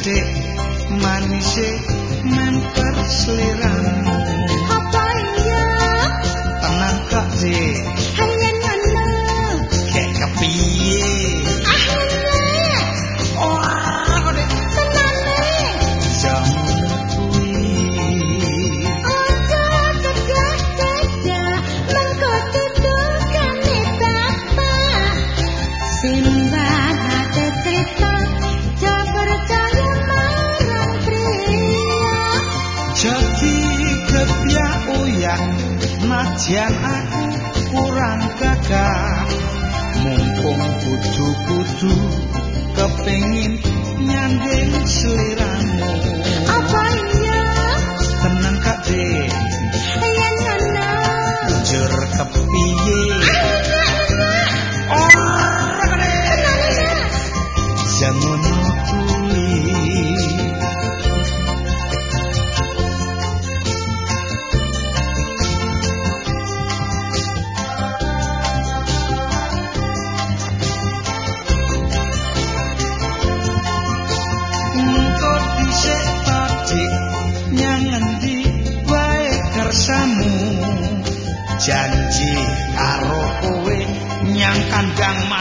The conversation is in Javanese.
Dek manise memper sliramu. Apa iya? Tenang kok Dek. Hayan ngono. Kayak kepiye? Najan aku kurang gagah, mumpung kudu-kudu kepengin nyanding sliramu. Apa iya? Tenang Kak Dek. Yen ngono. Jur kepiye? Ora Dek. Jangan kuwi. Janji karo kowe nyang kandang